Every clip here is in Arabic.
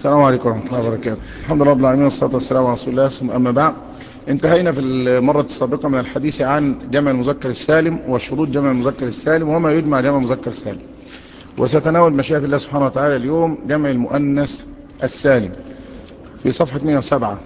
السلام عليكم ورحمة الله وبركاته. الحمد لله رب العالمين والصلاة والسلام على رسول الله ثم أما بعد. انتهينا في المرة السابقة من الحديث عن جمع المذكر السالم وشروط جمع المذكر السالم وما يجمع جمع المذكر السالم، وستناول مشيئة الله سبحانه وتعالى اليوم جمع المؤنث السالم في صفحة 107.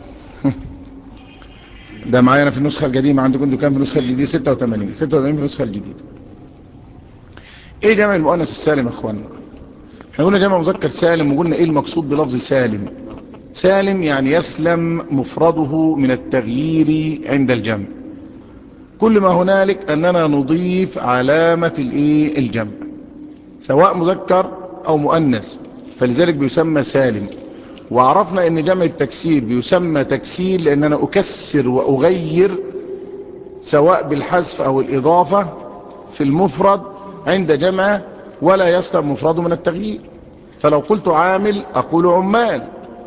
ده معانا في النسخة القديمة، عندكم كام في النسخة الجديدة؟ 86 في النسخة الجديدة. ايه جمع المؤنث السالم يا اخوانا؟ احنا قلنا جمع مذكر سالم وقلنا ايه المقصود بلفظ سالم. سالم يعني يسلم مفرده من التغيير عند الجمع. كل ما هنالك اننا نضيف علامة الجمع سواء مذكر او مؤنث، فلذلك بيسمى سالم. وعرفنا ان جمع التكسير بيسمى تكسير لان انا اكسر واغير سواء بالحذف او الاضافة في المفرد عند جمع ولا يسلم مفرده من التغيير. فلو قلت عامل اقول عمال،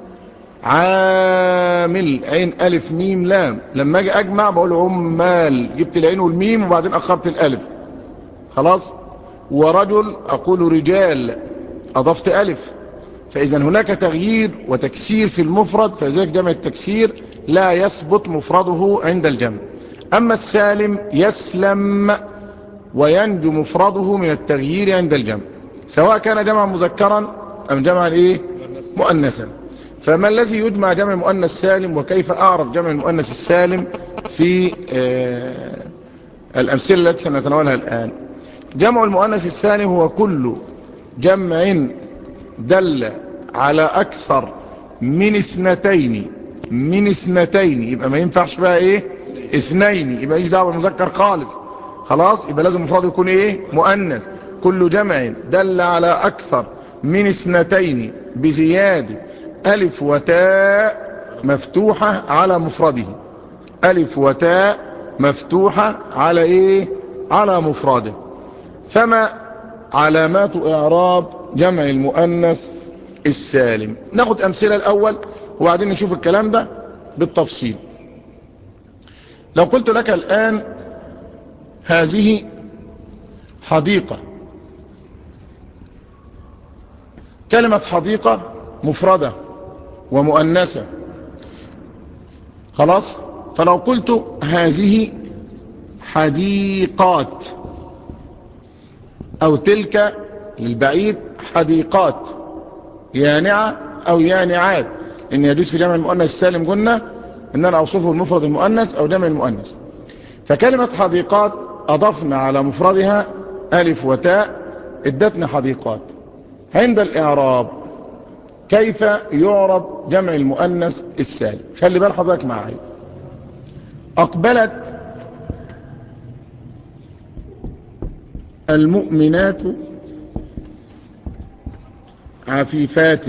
عامل عين الف ميم لام. لما اجي اجمع بقول عمال، جبت العين والميم وبعدين اخرت الالف خلاص. ورجل اقول رجال، اضفت الف. فاذا هناك تغيير وتكسير في المفرد، فلذلك جمع التكسير لا يثبت مفرده عند الجمع. اما السالم يسلم وينجو مفرده من التغيير عند الجمع سواء كان جمع مذكرا ام جمع مؤنثا. فما الذي يجمع جمع مؤنث سالم وكيف اعرف جمع المؤنث السالم في الامثله التي سنتناولها الان؟ جمع المؤنث السالم هو كل جمع دل على اكثر من اثنتين يبقى ما ينفعش بقى اثنين، يبقى ايش دعوه بالمذكر خلاص. يبقى لازم مفرده يكون مؤنث. كل جمع دل على اكثر من اثنتين بزياده الف وتاء مفتوحه على مفرده. الف وتاء مفتوحه على على مفرده. فما علامات اعراب جمع المؤنث السالم؟ ناخد امثله الاول وبعدين نشوف الكلام ده بالتفصيل. لو قلت لك الان هذه حديقة، كلمة حديقة مفردة ومؤنثة خلاص. فلو قلت هذه حديقات او تلك للبعيد حديقات، يانعة او يانعات، ان يجوز في جمع المؤنث السالم قلنا ان انا اوصفه المفرد المؤنث او جمع المؤنث. فكلمة حديقات اضفنا على مفردها الف وتاء ادتنا حديقات. عند الاعراب كيف يعرب جمع المؤنث السالم؟ خلي بال حضرتك معايا. اقبلت المؤمنات عفيفات.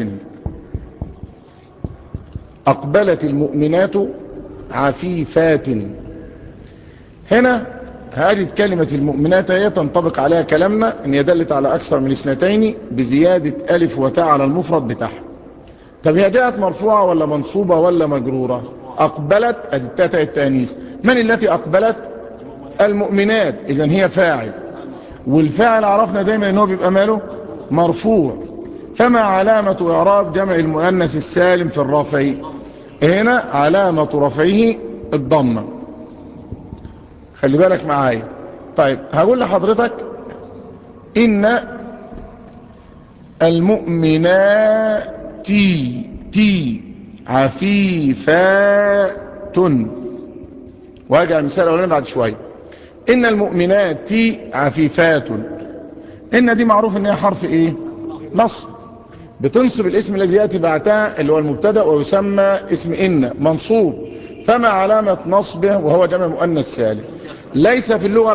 اقبلت المؤمنات عفيفات. هنا هذه كلمة المؤمنات هي تنطبق عليها كلامنا ان هي دلت على اكثر من اثنتين بزيادة الف وتاء على المفرد بتاعها. طب هي جاءت مرفوعة ولا منصوبة ولا مجرورة؟ اقبلت التاء التانيث. من التي اقبلت؟ المؤمنات. اذا هي فاعل، والفاعل عرفنا دايما ان هو بيبقى ماله مرفوع. فما علامة اعراب جمع المؤنث السالم في الرفع؟ هنا علامة رفعه الضمة. خلي بالك معايا. طيب هقول لحضرتك ان المؤمنات عفيفات، وارجع المثال الاولاني بعد شويه. ان المؤمنات عفيفات، ان دي معروف ان هي حرف نصب، بتنصب الاسم الذي ياتي بعدها اللي هو المبتدا ويسمى اسم ان منصوب. فما علامه نصبه وهو جمع مؤنث سالم؟ ليس في اللغة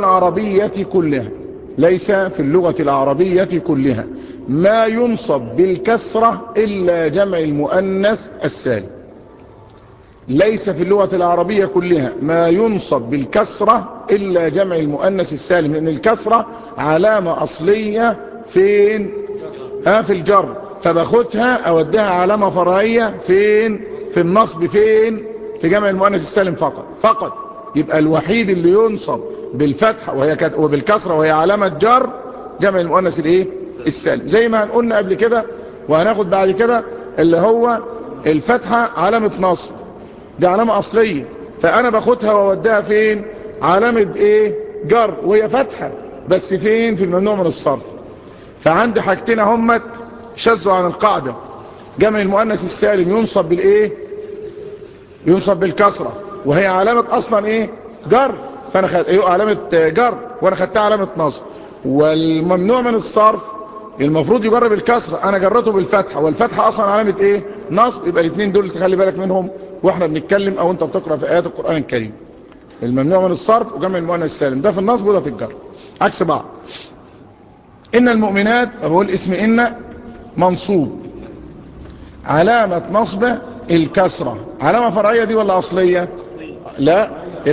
العربية كلها ما ينصب بالكسرة إلا جمع المؤنث السالم. ليس في اللغة العربية كلها ما ينصب بالكسرة إلا جمع المؤنث السالم، لأن الكسرة علامة أصلية فين؟ في الجر، فباخدها أوديها علامة فرعية فين؟ في النصب فين؟ في جمع المؤنث السالم فقط. يبقى الوحيد اللي ينصب بالفتحة وبالكسرة وهي علامة جر جمع المؤنث السالم. زي ما قلنا قبل كده وهناخد بعد كده اللي هو الفتحة علامة نصب، دي علامة اصلية، فانا باخدها واوديها فين؟ علامة ايه؟ جر، وهي فتحة بس فين؟ في الممنوع من الصرف. فعندي حاجتين همت شذوا عن القاعدة. جمع المؤنث السالم ينصب بالايه؟ ينصب بالكسرة، وهي علامة اصلا ايه؟ جر، فانا علامة جر وانا خدتها علامة نصب. والممنوع من الصرف المفروض يجر بالكسرة، انا جرته بالفتحة، والفتحة اصلا علامة ايه؟ نصب. يبقى الاثنين دول تخلي بالك منهم واحنا بنتكلم او انت بتقرأ في ايات القرآن الكريم. الممنوع من الصرف وجمع المؤنث السالم ده في النصب وده في الجر عكس بعض. ان المؤمنات، فبقول اسم ان منصوب، علامة نصبه الكسرة. علامة فرعية دي ولا اصلية؟ لا،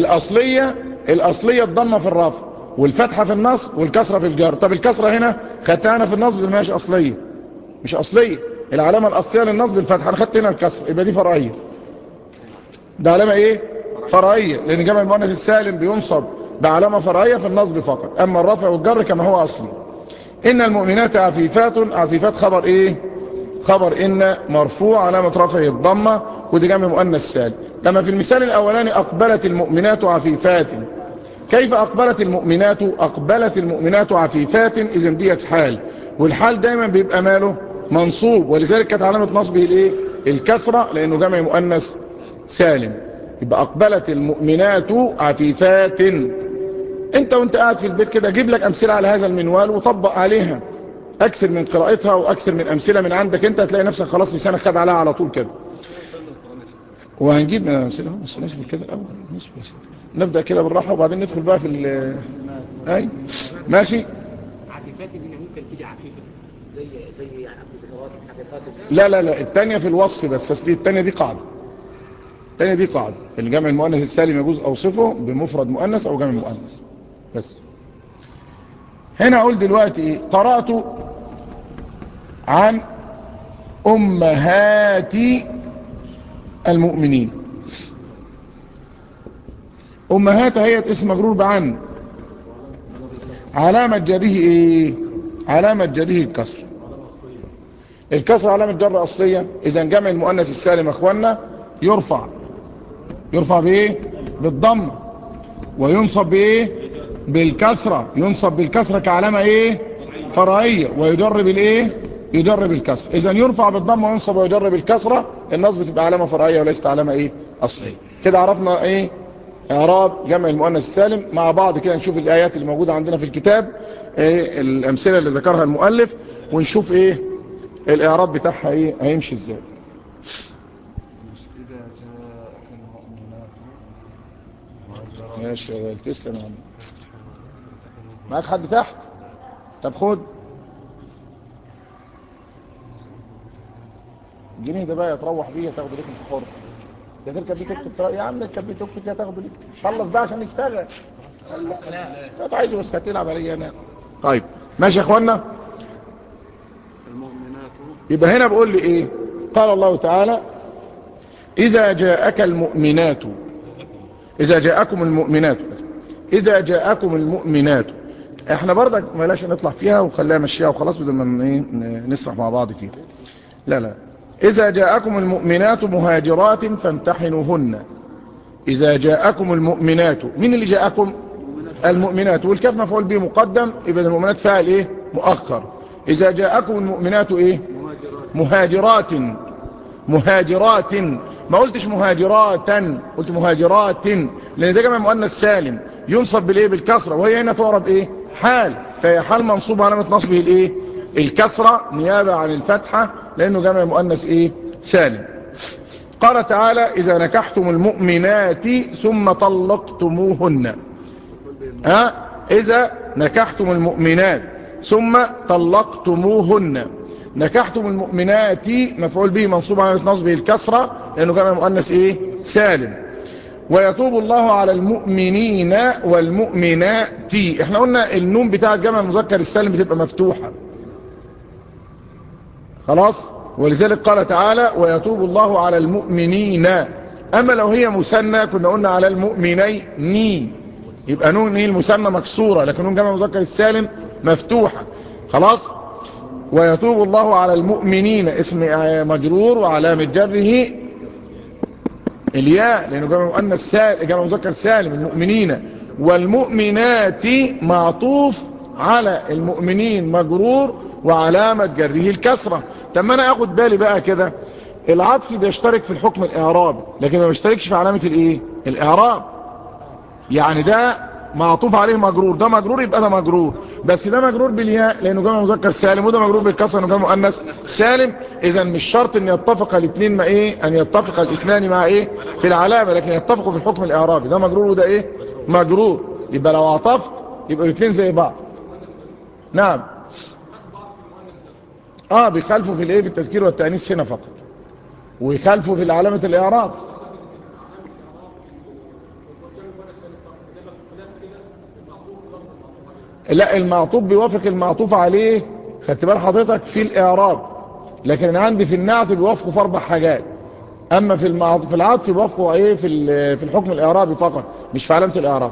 الاصلية الضمة في الرفع والفتحة في النصب والكسرة في الجر. طب الكسرة هنا خدتها انا في النصب، مش اصلية، مش اصلية. العلامة الاصلية للنصب الفتحة، انا خدت هنا الكسرة، يبقى دي فرعية. ده علامة ايه؟ فرعية، لان جمع المؤنث السالم بينصب بعلامة فرعية في النصب فقط، اما الرفع والجر كما هو اصلي. ان المؤمنات عفيفات، عفيفات خبر ايه؟ خبر ان مرفوع علامة رفعه الضمة، ودي جمع مؤنث سالم. كما في المثال الاولاني اقبلت المؤمنات عفيفات. كيف اقبلت المؤمنات؟ اقبلت المؤمنات عفيفات، اذن ديت حال، والحال دايما بيبقى ماله؟ منصوب، ولذلك كانت علامة نصبه الايه؟ الكسرة، لانه جمع مؤنث سالم. يبقى اقبلت المؤمنات عفيفات. انت وانت قاعد في البيت كده جيب لك امثله على هذا المنوال وطبق عليها، اكثر من قراءتها واكثر من امثله من عندك انت، هتلاقي نفسك خلاص لسانك خد عليها على طول كده. وهنجيب من الامثله بس نسبه كده الاول، نبدا كده بالراحه وبعدين ندخل بقى في اي ماشي. عفيفات دي ممكن تيجي عفيفه زي ذكرات حقيقات. لا الثانيه في الوصف بس الثانيه دي قاعده. الثانيه دي قاعده، الجمع المؤنث السالم يجوز اوصفه بمفرد مؤنث او جمع مؤنث بس. هنا اقول دلوقتي ايه؟ قرأت عن امهات المؤمنين. امهات هي اسم مجرور بعن، علامة جره ايه؟ علامة جره الكسر. الكسر علامة جر اصلية. اذا جمع المؤنث السالم اخوانا يرفع بايه؟ بالضم، وينصب بايه؟ بالكسرة. ينصب بالكسرة كعلامة ايه؟ فرعية، ويجر بالايه؟ يجر بالكسر. اذا يرفع بالضم وينصب ويجر بالكسرة، النصب تبقى علامة فرعية وليست علامة ايه؟ اصلية. كده عرفنا ايه؟ اعراب جمع المؤنث السالم مع بعض. كده نشوف الايات اللي موجودة عندنا في الكتاب، ايه الامثلة اللي ذكرها المؤلف، ونشوف ايه الاعراب بتاعها ايه هيمشي ازاي. ماشي يا غالي، تسلم يا عم. معاك حد تحت؟ طب خد الجنيه ده بقى، تروح بيه تاخده ليك انت حر، يا تركب بيه تكتب يا عم، تركب بيه تكتب كده تاخده ليك. خلص بقى عشان نشتغل. لا انت عايزه بس هتلعب عليا انا. طيب ماشي يا اخوانا. يبقى هنا بقول لي ايه؟ قال الله تعالى اذا جاءك المؤمنات، اذا جاءكم المؤمنات، اذا جاءكم المؤمنات. احنا برضك بلاش نطلع فيها وخليها مشيها وخلاص، بدل ما ايه نسرح مع بعض فيها. لا اذا جاءكم المؤمنات مهاجرات فامتحنوهن. اذا جاءكم المؤمنات، مين اللي جاءكم؟ المؤمنات، والكاف مفعول به مقدم، يبقى المؤمنات فاعل ايه؟ مؤخر. اذا جاءكم المؤمنات ايه؟ مهاجرات. مهاجرات، ما قلتش مهاجراتا، قلت مهاجرات، لان ده جمع مؤنث سالم ينصب بالايه؟ بالكسره، وهي هنا تعرب ايه؟ حال، فهي حال منصوب علامه نصبه الايه؟ الكسره نيابه عن الفتحه، لانه جمع مؤنث ايه؟ سالم. قال تعالى اذا نكحتم المؤمنات ثم طلقتموهن. اذا نكحتم المؤمنات ثم طلقتموهن. نكحتم المؤمنات مفعول به منصوب على نصبه الكسرة، لأنه جمع مؤنث ايه؟ سالم. ويتوب الله على المؤمنين والمؤمنات. احنا قلنا النون بتاعت جمع المذكر السالم بتبقى مفتوحة خلاص، ولذلك قال تعالى ويتوب الله على المؤمنين. اما لو هي مثنى كنا قلنا على المؤمنين، يبقى نون ايه؟ المثنى مكسورة، لكن نون جمع المذكر السالم مفتوحة خلاص. ويتوب الله على المؤمنين اسم مجرور وعلامة جره الياء لأنه جمع مذكر سالم المؤمنين، والمؤمنات معطوف على المؤمنين مجرور وعلامة جره الكسرة. طب انا اخد بالي بقى كده، العطف بيشترك في الحكم الاعرابي لكن ما بيشتركش في علامة الايه الاعراب. يعني ده معطوف عليه مجرور، ده مجرور يبقى ده مجرور، بس ده مجرور بالياء لانه جمع مذكر سالم، وده مجرور بالكسر لانه جمع مؤنث سالم. اذا مش شرط ان يتفق الاثنين مع ان يتفق الاثنان مع في العلامه، لكن يتفقوا في الحكم الاعرابي. ده مجرور وده مجرور، يبقى لو عطفت يبقى الاثنين زي بعض. نعم بيخالفوا في في التذكير والتانيث هنا فقط، ويخالفوا في علامه الاعراب. لا، المعطوف بيوافق المعطوف عليه، خدت بال حضرتك، في الاعراب، لكن انا عندي في النعت بيوافقوا في 4 حاجات. اما في العطف بيوافقوا في الحكم الاعرابي فقط، مش في علامه الاعراب.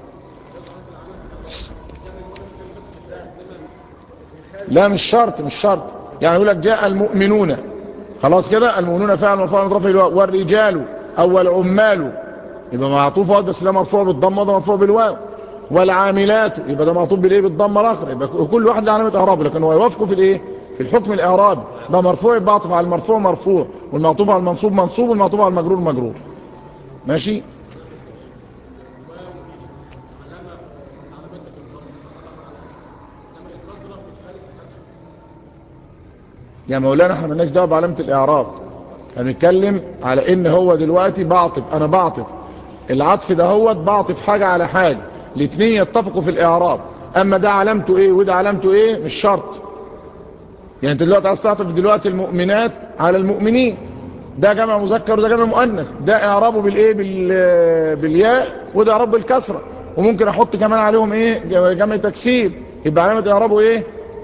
لا مش شرط يعني يقول لك جاء المؤمنون، خلاص كده المؤمنون فعل مرفوع مضاف اليه، والرجال او العمال يبقى معطوف بس ده مرفوع بالضمه وده مرفوع بالواو، والعاملات يبقى ده معطوف بالضمه الاخر، يبقى كل واحد له علامه اعراب، لكن هو يوافقه في في الحكم الاعرابي. ده مرفوع يبقى عطف على المرفوع مرفوع، والمعطوف على المنصوب منصوب، والمعطوف على المجرور مجرور. ماشي. يا مولانا احنا مالناش دعوه بعلامه الاعراب، هنتكلم على ان هو دلوقتي بعطف، انا بعطف العطف ده هو بعطف حاجه على حاجه، الاثنين يتفقوا في الاعراب. اما ده علامته وده علامته مش شرط. يعني انت دلوقتي عايز تعطف دلوقتي المؤمنات على المؤمنين، ده جمع مذكر وده جمع مؤنث، ده اعرابه بالياء وده اعرابه بالكسره، وممكن احط كمان عليهم جمع تكسير، يبقى علامه اعرابه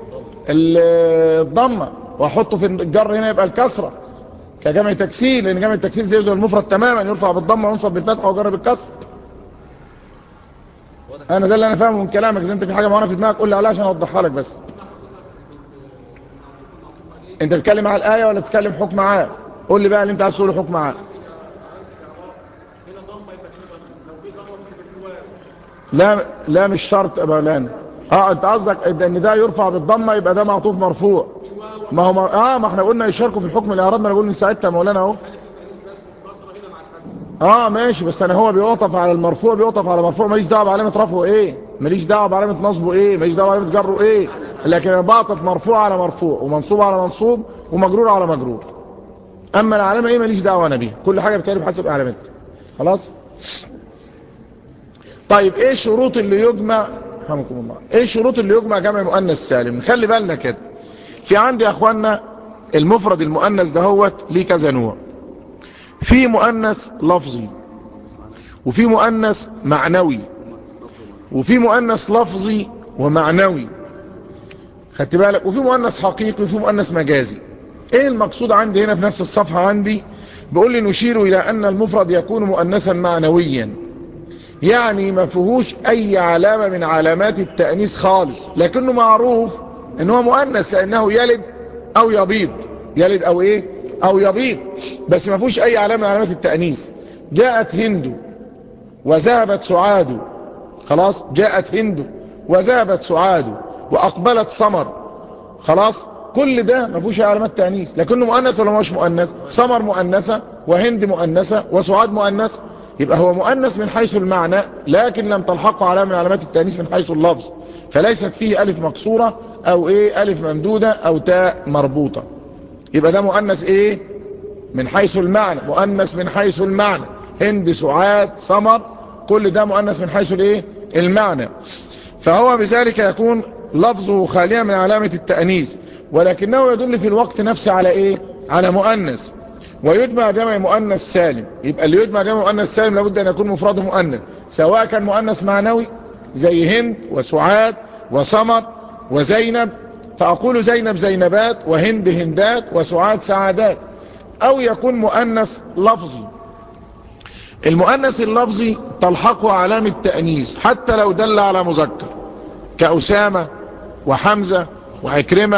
الضمه، واحطه في الجر هنا يبقى الكسره كجمع تكسير، لان جمع التكسير زي المفرد تماما، يرفع بالضمه وينصب بالفتحه ويجر بالكسر. انا ده اللي انا فاهمه من كلامك. اذا انت في حاجه معينه في دماغك قول لي عليها عشان اوضحها لك. بس انت بتتكلم على الايه ولا بتتكلم حكم عام؟ قول لي بقى اللي انت عايز تقوله حكم عام. لا مش شرط يا مولانا. انت قصدك ان ده يرفع بالضمه يبقى ده معطوف مرفوع. ما هو ما احنا قلنا يشاركوا في الحكم الاعراب، ما انا بقول من ساعتها يا مولانا اهو. ماشي، بس انا هو بيوقف على المرفوع، بيوقف على مرفوع، ماليش دعوه بعلامه رفعه ماليش دعوه بعلامه نصبه ماليش دعوه بعلامه جره لكن انا بعطف مرفوع على مرفوع ومنصوب على منصوب ومجرور على مجرور. اما العلامه ماليش دعوه انا بيها، كل حاجه بتعرف بحسب علامتها. خلاص. طيب شروط اللي يجمع، رحمكم الله، شروط اللي يجمع جمع مؤنث سالم؟ نخلي بالنا كده، في عندي يا اخوانا المفرد المؤنث ده ليه كذا نوع. في مؤنث لفظي، وفي مؤنث معنوي، وفي مؤنث لفظي ومعنوي، خدت بالك، وفي مؤنث حقيقي، وفي مؤنث مجازي. المقصود عندي هنا في نفس الصفحة عندي بيقول لي نشير الى ان المفرد يكون مؤنثا معنويا، يعني ما فيهوش اي علامة من علامات التأنيث خالص، لكنه معروف ان هو مؤنث لانه يلد او يبيض، يلد او يبيض، بس ما فيهوش اي علامة من علامات التأنيث. جاءت هند وذهبت سعاد، خلاص، جاءت هند وذهبت سعاد واقبلت سمر، خلاص، كل ده ما فيهوش علامات تأنيث، لكنه مؤنث ولا مش مؤنث؟ سمر مؤنثة وهند مؤنثة وسعاد مؤنث، يبقى هو مؤنث من حيث المعنى، لكن لم تلحقه علامة من علامات التأنيث من حيث اللفظ، فليست فيه ألف مكسورة أو ألف ممدودة أو تاء مربوطة. يبقى ده مؤنث من حيث المعنى، مؤنث من حيث المعنى، هند سعاد سمر كل ده مؤنث من حيث المعنى، فهو بذلك يكون لفظه خاليا من علامة التأنيث، ولكنه يدل في الوقت نفسه على على مؤنث. ويجمع جمع مؤنث سالم، يبقى اللي يجمع جمع مؤنث سالم لابد ان يكون مفرده مؤنث، سواء كان مؤنث معنوي زي هند وسعاد وسمر وزينب، فاقول زينب زينبات وهند هندات وسعاد سعادات، او يكون مؤنث لفظي. المؤنث اللفظي تلحقه علامة تأنيث حتى لو دل على مذكر، كأسامة وحمزة وعكرمة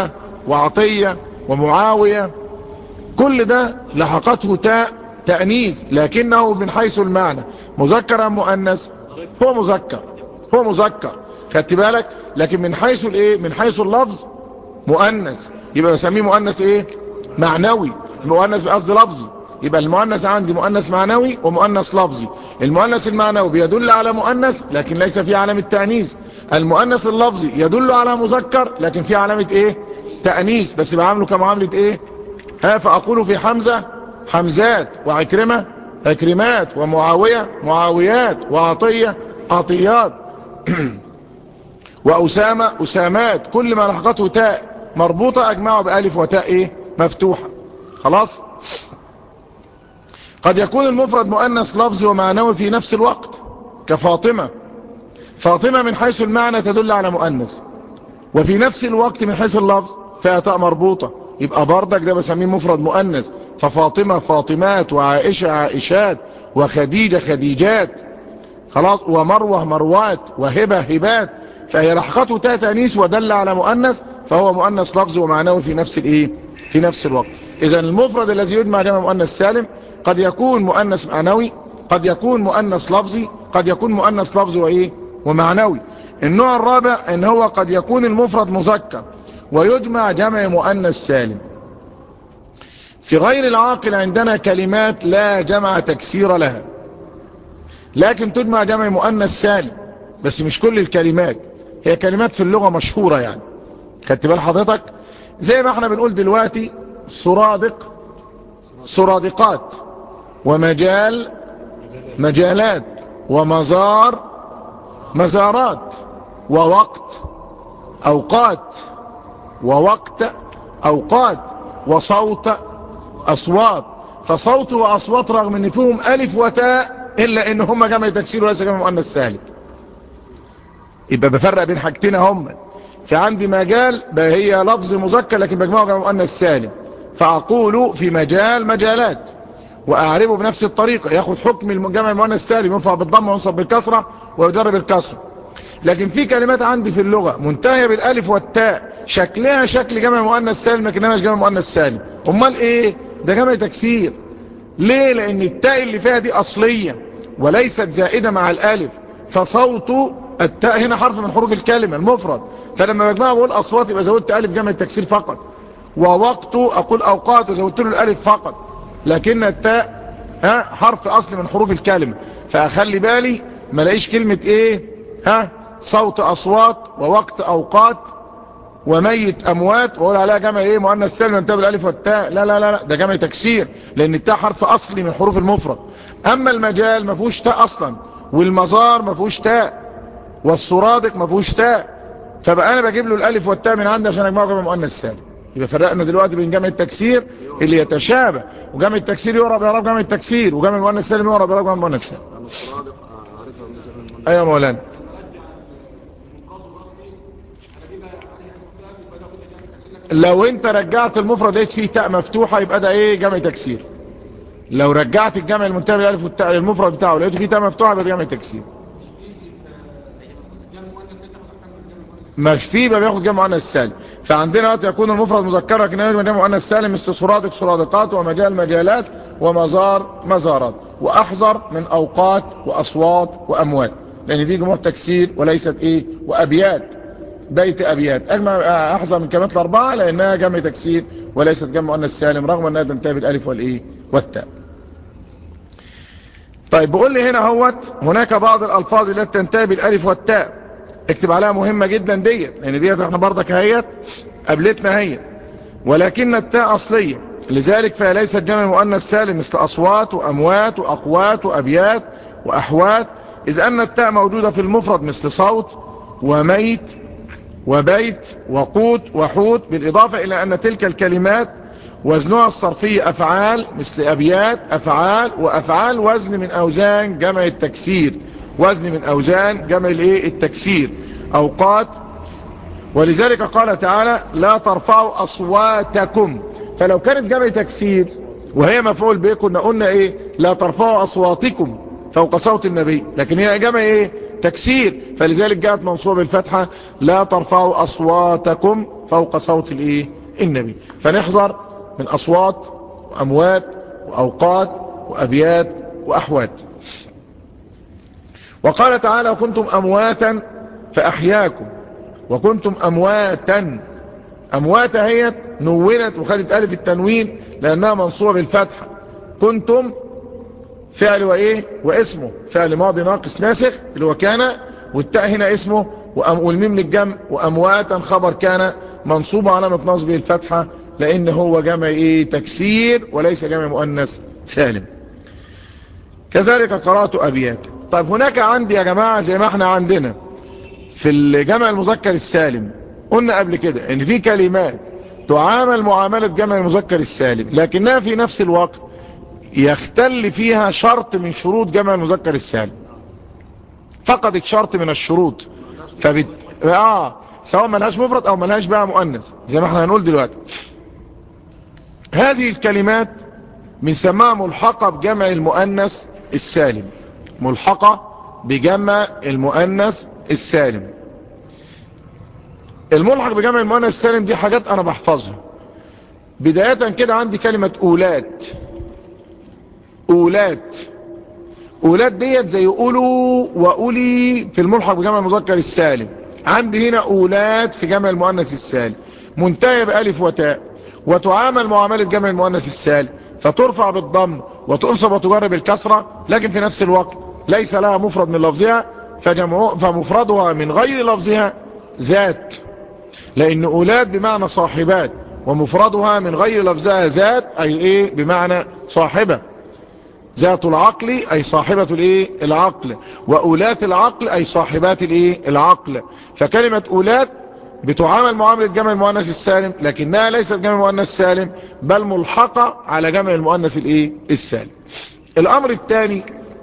وعطية ومعاوية، كل ده لحقته تاء تأنيث، لكنه من حيث المعنى مذكر أم مؤنث؟ هو مذكر خدت بالك، لكن من حيث الايه، من حيث اللفظ مؤنث، يبقى بسميه مؤنث ايه، معنوي. مؤنث قصدي لفظي، يبقى المؤنث عندي مؤنث معنوي ومؤنث لفظي. المؤنث المعنوي بيدل على مؤنث لكن ليس فيه علامة تأنيث، المؤنث اللفظي يدل على مذكر لكن فيه علامة ايه، تأنيث، بس بعمله كمعاملة ايه، فأقول في حمزة حمزات، وعكرمة عكرمات، ومعاوية معاويات، وعطية عطيات وأسامة أسامات، كل ما لحقته تاء مربوطة أجمعه بألف وتاء ايه، مفتوحة. خلاص. قد يكون المفرد مؤنث لفظي ومعنوي في نفس الوقت، كفاطمة. فاطمة من حيث المعنى تدل على مؤنث، وفي نفس الوقت من حيث اللفظ فيها تاء مربوطة، يبقى بردك ده بسميه مفرد مؤنث. ففاطمة فاطمات، وعائشة عائشات، وخديجة خديجات، خلاص، ومروة مروات، وهبة هبات، فهي لحقته تاء تأنيث ودل على مؤنث، فهو مؤنث لفظي ومعنوي في نفس الايه، في نفس الوقت. اذا المفرد الذي يجمع جمع مؤنث سالم قد يكون مؤنث معنوي، قد يكون مؤنث لفظي، قد يكون مؤنث لفظي وايه، ومعنوي. النوع الرابع ان هو قد يكون المفرد مذكر ويجمع جمع مؤنث سالم. في غير العاقل عندنا كلمات لا جمع تكسير لها لكن تجمع جمع مؤنث سالم، بس مش كل الكلمات، هي كلمات في اللغة مشهورة يعني، خدت بال حضرتك؟ زي ما احنا بنقول دلوقتي سرادق سرادقات، ومجال مجالات، ومزار مزارات، ووقت اوقات، ووقت اوقات، وصوت اصوات. فصوت واصوات رغم ان فيهم الف وتاء الا ان هم جمع تكسير وليس جمع مؤنث سالم. يبقى بفرق بين حاجتين هم. في عندي مجال هي لفظ مذكر لكن بجمعه جمع مؤنث سالم، فاقول في مجال مجالات، واعربه بنفس الطريقة، ياخد حكم الجمع المؤنث السالم، ينفع بالضم وينصب بالكسرة ويجر بالكسرة. لكن في كلمات عندي في اللغة منتهية بالالف والتاء شكلها شكل جمع مؤنث سالم لكنها مش جمع مؤنث سالم، امال ايه ده، جمع تكسير. ليه؟ لان التاء اللي فيها دي اصلية وليست زائدة مع الالف، فصوت التاء هنا حرف من حروف الكلمة المفرد، فلما بجمعه بقول اصوات يبقى زودت الف جمع التكسير فقط. ووقت اقول اوقات وزودت له الالف فقط، لكن التاء حرف اصلي من حروف الكلمة، فاخلي بالي ما لاقيش كلمة ايه صوت اصوات ووقت اوقات وميت اموات واقول عليها جمع ايه مؤنث سالم منتهى بالالف والتاء. لا لا لا، ده جمع تكسير، لان التاء حرف اصلي من حروف المفرد. اما المجال ما فيهوش تاء اصلا، والمزار ما فيهوش تاء، والسرادق ما فيهوش تاء، فبقى انا بجيب له الالف والتاء من عندي عشان اجمعه جمع مؤنث سالم. يبقى فرقنا دلوقتي بين جمع التكسير اللي يتشابه، وجمع التكسير يعرب اعراب جمع التكسير، وجمع المؤنث سالم يعرب اعراب جمع المؤنث سالم. ايوه مولانا. لو انت رجعت المفرد لقيت فيه تاء مفتوحة يبقى ده ايه جمع تكسير. لو رجعت الجمع المنتهي بالالف والتاء للمفرد بتاعه لقيت فيه تاء مفتوحة يبقى ده جمع تكسير. مش فيه يبقى بياخد جمع مؤنث سالم. فعندنا وقت يكون المفرد مذكر لكن يجمع جمع مؤنث سالم مثل سرادق سرادقات، ومجال مجالات، ومزار مزارات، واحذر من اوقات واصوات واموات، لان دي جموع تكسير وليست ايه، وابيات بيت ابيات. احذر من كلمات الاربعه لانها جمع تكسير وليست جمع مؤنث سالم رغم انها تنتهي بالالف والايه والتاء. طيب بقول لي هنا اهوت هناك بعض الالفاظ التي تنتهي بالالف والتاء، اكتب عليها مهمة جدا ديت، لان ديت احنا برضك اهيت قابلتنا هي، ولكن التاء اصلية، لذلك فهي ليست جمع مؤنث سالم مثل اصوات واموات واقوات وابيات واحوات، اذ ان التاء موجودة في المفرد مثل صوت وميت وبيت وقوت وحوت، بالاضافة الى ان تلك الكلمات وزنها الصرفي افعال مثل ابيات افعال، وافعال وزن من اوزان جمع التكسير، وزن من اوزان جمع الايه التكسير، اوقات. ولذلك قال تعالى لا ترفعوا اصواتكم، فلو كانت جمع تكسير وهي مفعول به كنا قلنا ايه لا ترفعوا اصواتكم فوق صوت النبي، لكن هي جمع ايه تكسير، فلذلك جاءت منصوبة بالفتحة لا ترفعوا اصواتكم فوق صوت الايه النبي. فنحذر من أصوات وأموات وأوقات وأبيات وأحوات. وقال تعالى وكنتم أمواتا فأحياكم، وكنتم أمواتا، أمواتا هي نونت وخدت ألف التنوين لأنها منصوبة بالفتحة. كنتم فعل وإيه واسمه، فعل ماضي ناقص ناسخ اللي هو كان، والتاء هنا اسمه، والميم للجمع، وأمواتا خبر كان منصوب علامة نصبه الفتحة لأن هو جمع إيه تكسير وليس جمع مؤنث سالم. كذلك قرأت أبيات. طيب هناك عندي يا جماعة زي ما احنا عندنا في الجمع المذكر السالم قلنا قبل كده ان في كلمات تعامل معاملة جمع المذكر السالم لكنها في نفس الوقت يختل فيها شرط من شروط جمع المذكر السالم، فقدت شرط من الشروط سواء ملهاش مفرد او ملهاش بقى مؤنث زي ما احنا هنقول دلوقتي. هذه الكلمات بنسميها ملحقة بجمع المؤنث السالم، ملحقة بجمع المؤنث السالم. الملحق بجمع المؤنث السالم دي حاجات انا بحفظها. بداية كده عندي كلمة أولاد، أولاد، أولاد ديت زي أولو وأولي في الملحق بجمع المذكر السالم. عندي هنا أولاد في جمع المؤنث السالم منتهية بألف وتاء، وتعامل معاملة جمع المؤنث السالم، فترفع بالضم وتنصب وتجر بالكسرة، لكن في نفس الوقت ليس لها مفرد من لفظها، فمفردها من غير لفظها ذات، لأن أولاد بمعنى صاحبات، ومفردها من غير لفظها ذات أي إيه بمعنى صاحبة. ذات العقل أي صاحبة الإيه العقل، وأولات العقل أي صاحبات الإيه العقل. فكلمة أولاد بتعامل معاملة جمع المؤنث السالم لكنها ليست جمع المؤنث السالم بل ملحقة على جمع المؤنث الإيه السالم. الأمر الثاني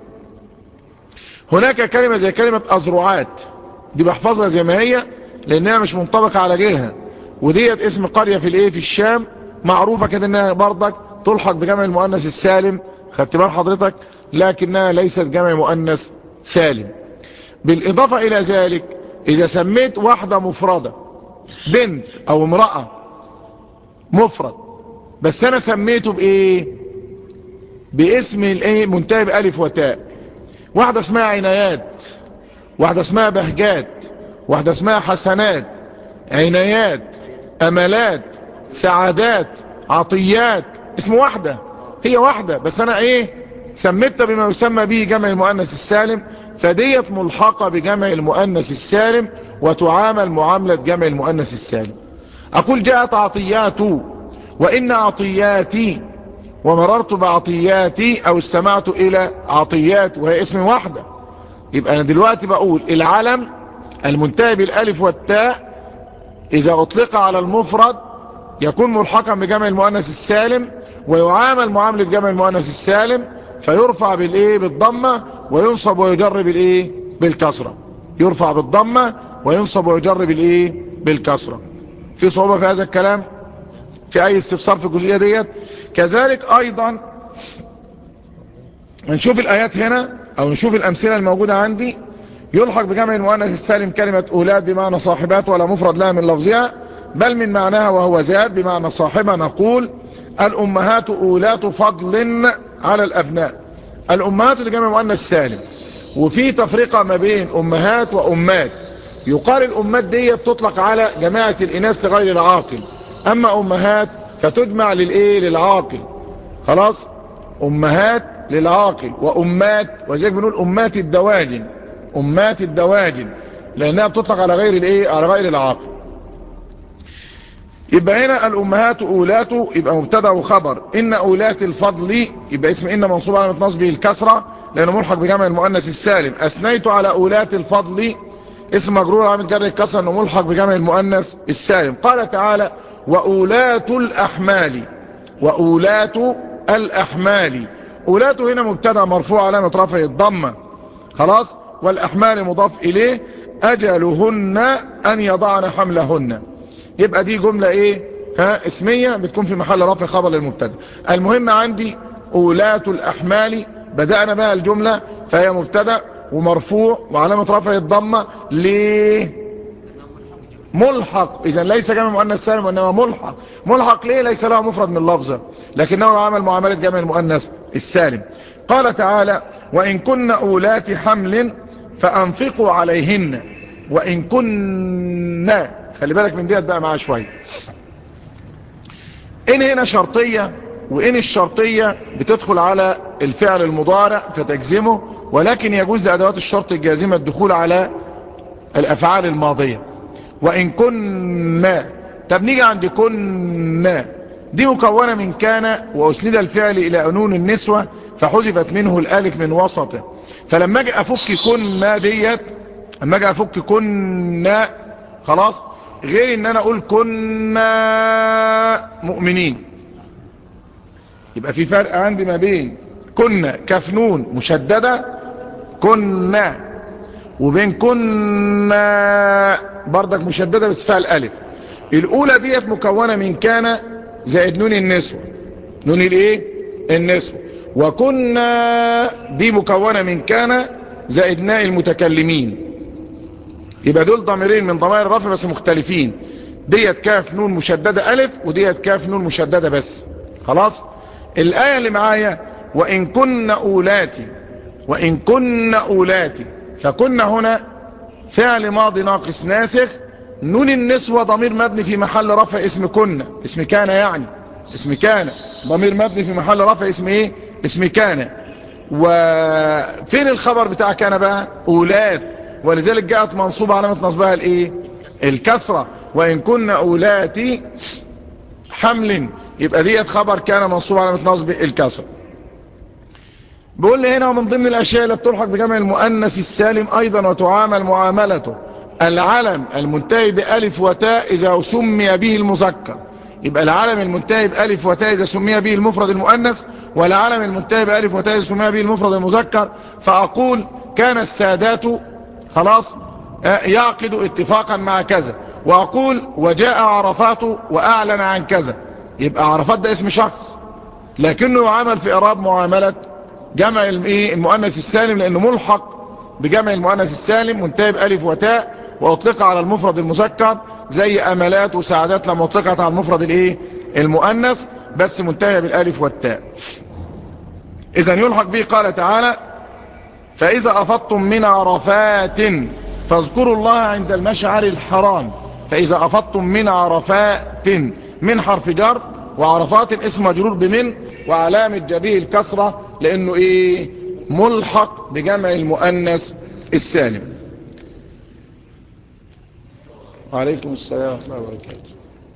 هناك كلمة زي كلمة أزرعات، دي بحفظها زي ما هي لأنها مش منطبقة على غيرها، وديت اسم قرية في الإيه في الشام معروفة كده انها برضك تلحق بجمع المؤنث السالم، خدت بال حضرتك، لكنها ليست جمع مؤنث سالم. بالإضافة إلى ذلك إذا سميت واحدة مفردة بنت أو امرأة مفرد بس أنا سميته بإيه باسم الإيه منتهي بألف وتاء، واحدة اسمها عنايات، واحدة اسمها بهجات، واحدة اسمها حسنات، عنايات، أملات، سعادات، عطيات، اسم واحدة هي واحدة بس أنا إيه سميتها بما يسمى به جمع المؤنث السالم، فديت ملحقة بجمع المؤنث السالم وتعامل معاملة جمع المؤنث السالم. أقول جاءت عطيات وإن عطياتي ومررت بعطياتي أو استمعت إلى عطيات وهي اسم واحدة. يبقى أنا دلوقتي بقول العلم المنتهي بالألف والتاء إذا أطلق على المفرد يكون ملحقا بجمع المؤنث السالم ويعامل معاملة جمع المؤنث السالم، فيرفع بالإيه بالضمة وينصب ويجر بالإيه بالكسرة، يرفع بالضمة وينصب ويجر بالإيه بالكسرة. في صعوبة في هذا الكلام؟ في أي استفسار في الجزئية ديت؟ كذلك أيضا نشوف الآيات هنا أو نشوف الأمثلة الموجودة عندي. يلحق بجمع المؤنث السالم كلمة أولاد بمعنى صاحبات ولا مفرد لها من لفظها بل من معناها وهو ذات بمعنى صاحبة. نقول الأمهات أولات فضل على الأبناء، الأمهات لجمع مؤنث سالم، وفي تفرقة ما بين أمهات وأمات. يقال الأمات دي تطلق على جماعة الإناث لغير العاقل، أما أمهات فتجمع للإيه للعاقل، خلاص أمهات للعاقل وأمات، وزيك بنقول أمات الدواجن، أمات الدواجن لأنها بتطلق على غير الإيه على غير العاقل. يبقى هنا الأمهات أولات يبقى مبتدا وخبر، إن أولات الفضل يبقى اسم إن منصوب على نصبه الكسرة لأنه ملحق بجمع المؤنث السالم. أثنيت على أولات الفضل اسم مجرور عامل جر الكسرة أنه ملحق بجمع المؤنث السالم. قال تعالى وأولات الأحمال، وأولات الأحمال، أولات هنا مبتدا مرفوع علامة رفعه الضمة، خلاص، والأحمال مضاف إليه، أجلهن أن يضعن حملهن. يبقى دي جملة ايه اسمية بتكون في محل رفع خبر للمبتدا. المهم عندي أولات الأحمال بدأنا بها الجملة فهي مبتدا ومرفوع وعلامة رفع الضمة. ليه ملحق. اذا ليس جمع مؤنث سالم وانما ملحق. ملحق ليه؟ ليس له مفرد من لفظه لكنه يعامل معاملة جمع المؤنث السالم. قال تعالى وإن كن أولات حمل فأنفقوا عليهن. وإن كن، خلي بالك من ديت بقى معاه شوية. إن هنا شرطية، وإن الشرطية بتدخل على الفعل المضارع فتجزمه، ولكن يجوز لأدوات الشرط الجازمة الدخول على الأفعال الماضية. وإن كنا، طب نيجي عند كنا، دي مكونة من كان وأسند الفعل إلى نون النسوة فحذفت منه الألف من وسطه. فلما أجي أفك كنا ديت، لما أجي أفك كنا خلاص، غير إن أنا أقول كنا مؤمنين، يبقى في فرق عندي ما بين كنا كاف نون مشددة كنا، وبين كنا بردك مشددة بس فيها الألف. الأولى ديت مكونة من كان زائد نون النسوة، نون الايه النسوة. وكنا دي مكونة من كان زائد ناء المتكلمين، يبقى دول ضميرين من ضمائر الرفع بس مختلفين. ديت كاف نون مشددة ألف، وديت كاف نون مشددة بس. خلاص. الآية اللي معايا وإن كنا أولاتي، وإن كنا أولاتي، فكنا هنا فعل ماضي ناقص ناسخ، نون النسوة ضمير مبني في محل رفع اسم كنا، اسم كان يعني، اسم كان ضمير مبني في محل رفع اسم ايه؟ اسم كان. وفين الخبر بتاع كان بقى؟ أولات، ولذلك جاءت منصوبة علامة نصبها الايه؟ الكسرة. وإن كنا أولاتي حمل، يبقى ديت خبر كان منصوب علامة نصب الكسرة. بيقول لي هنا ومن ضمن الأشياء التي تلحق بجمع المؤنث السالم أيضا وتعامل معاملته العلم المنتهي بألف وتاء إذا سمي به المذكر. يبقى العلم المنتهي بألف وتاء إذا سمي به المفرد المؤنث، والعلم المنتهي بألف وتاء إذا سمي به المفرد المذكر. فأقول كان السادات خلاص يعقد اتفاقا مع كذا، وأقول وجاء عرفات وأعلن عن كذا. يبقى عرفات ده اسم شخص لكنه يعامل في إعراب معاملة جمع المؤنث السالم لأنه ملحق بجمع المؤنث السالم منتهي بألف وتاء، وأطلق على المفرد المذكر زي أملات وسعادات لما أطلقت على المفرد الايه المؤنث بس منتهي بالألف والتاء. إذن يلحق به قال تعالى فإذا أفضتم من عرفات فاذكروا الله عند المشعر الحرام. فإذا أفضتم من عرفات، من حرف جر، وعرفات اسم مجرور بمن، وعلامة جره الكسرة لأنه إيه؟ ملحق بجمع المؤنث السالم. وعليكم السلام ورحمة الله وبركاته.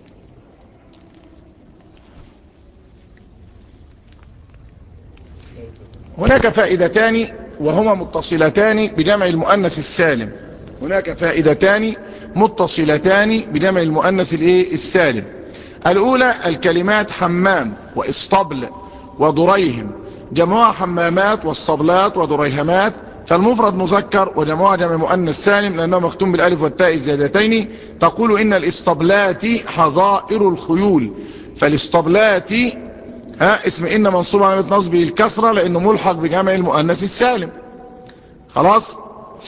هناك فائدتان وهما متصلتان بجمع المؤنث السالم. هناك فائدتان متصلتان بجمع المؤنث السالم. الأولى الكلمات حمام وإسطبل وضريهم جمعها حمامات والصبلات وضريهمات، فالمفرد مذكر وجمعها جمع مؤنث سالم لأنه مختوم بالألف والتاء الزيادتين. تقول إن الإسطبلات حظائر الخيول، فالإسطبلات اسم إن منصوب على نصبه الكسرة لأنه ملحق بجمع المؤنث السالم. خلاص.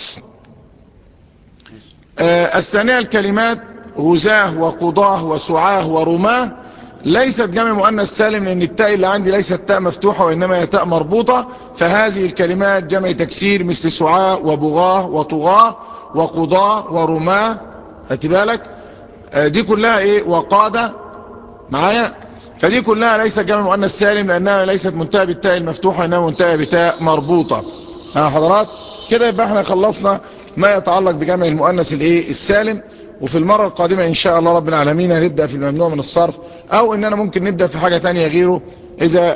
الثانية الكلمات غزاه وقضاه وسعاه ورماه ليست جمع مؤنث سالم لأن التاء اللي عندي ليست تاء مفتوحة وإنما هي تاء مربوطة، فهذه الكلمات جمع تكسير مثل سعاه وبغاه وطغاه وقضاه ورماه. خدت بالك؟ دي كلها ايه؟ وقادة معايا. فدي كلها ليست جمع مؤنث سالم لأنها ليست منتهى بالتاء المفتوحة وإنما منتهى بتاء مربوطة. حضرات كده يبقى احنا خلصنا ما يتعلق بجمع المؤنث السالم. وفي المرة القادمة إن شاء الله رب العالمين هنبدأ في الممنوع من الصرف، أو إننا ممكن نبدأ في حاجة تانية غيره إذا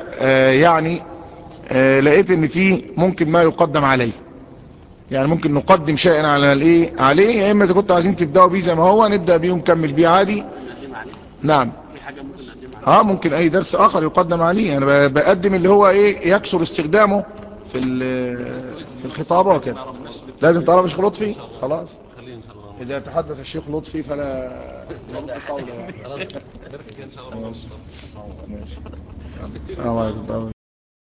لقيت إن فيه ممكن ما يقدم عليه، يعني ممكن نقدم شيئا على عليه، يا إما إذا كنتوا عايزين تبدأوا بيه زي ما هو نبدأ بيه ونكمل بيه عادي. نعم. ممكن أي درس آخر يقدم عليه. أنا بقدم اللي هو يكسر استخدامه في الخطابة وكده. لازم تعرف الشيخ لطفي. خلاص إذا تحدث الشيخ لطفي فلا يلقي قوله. السلام عليكم.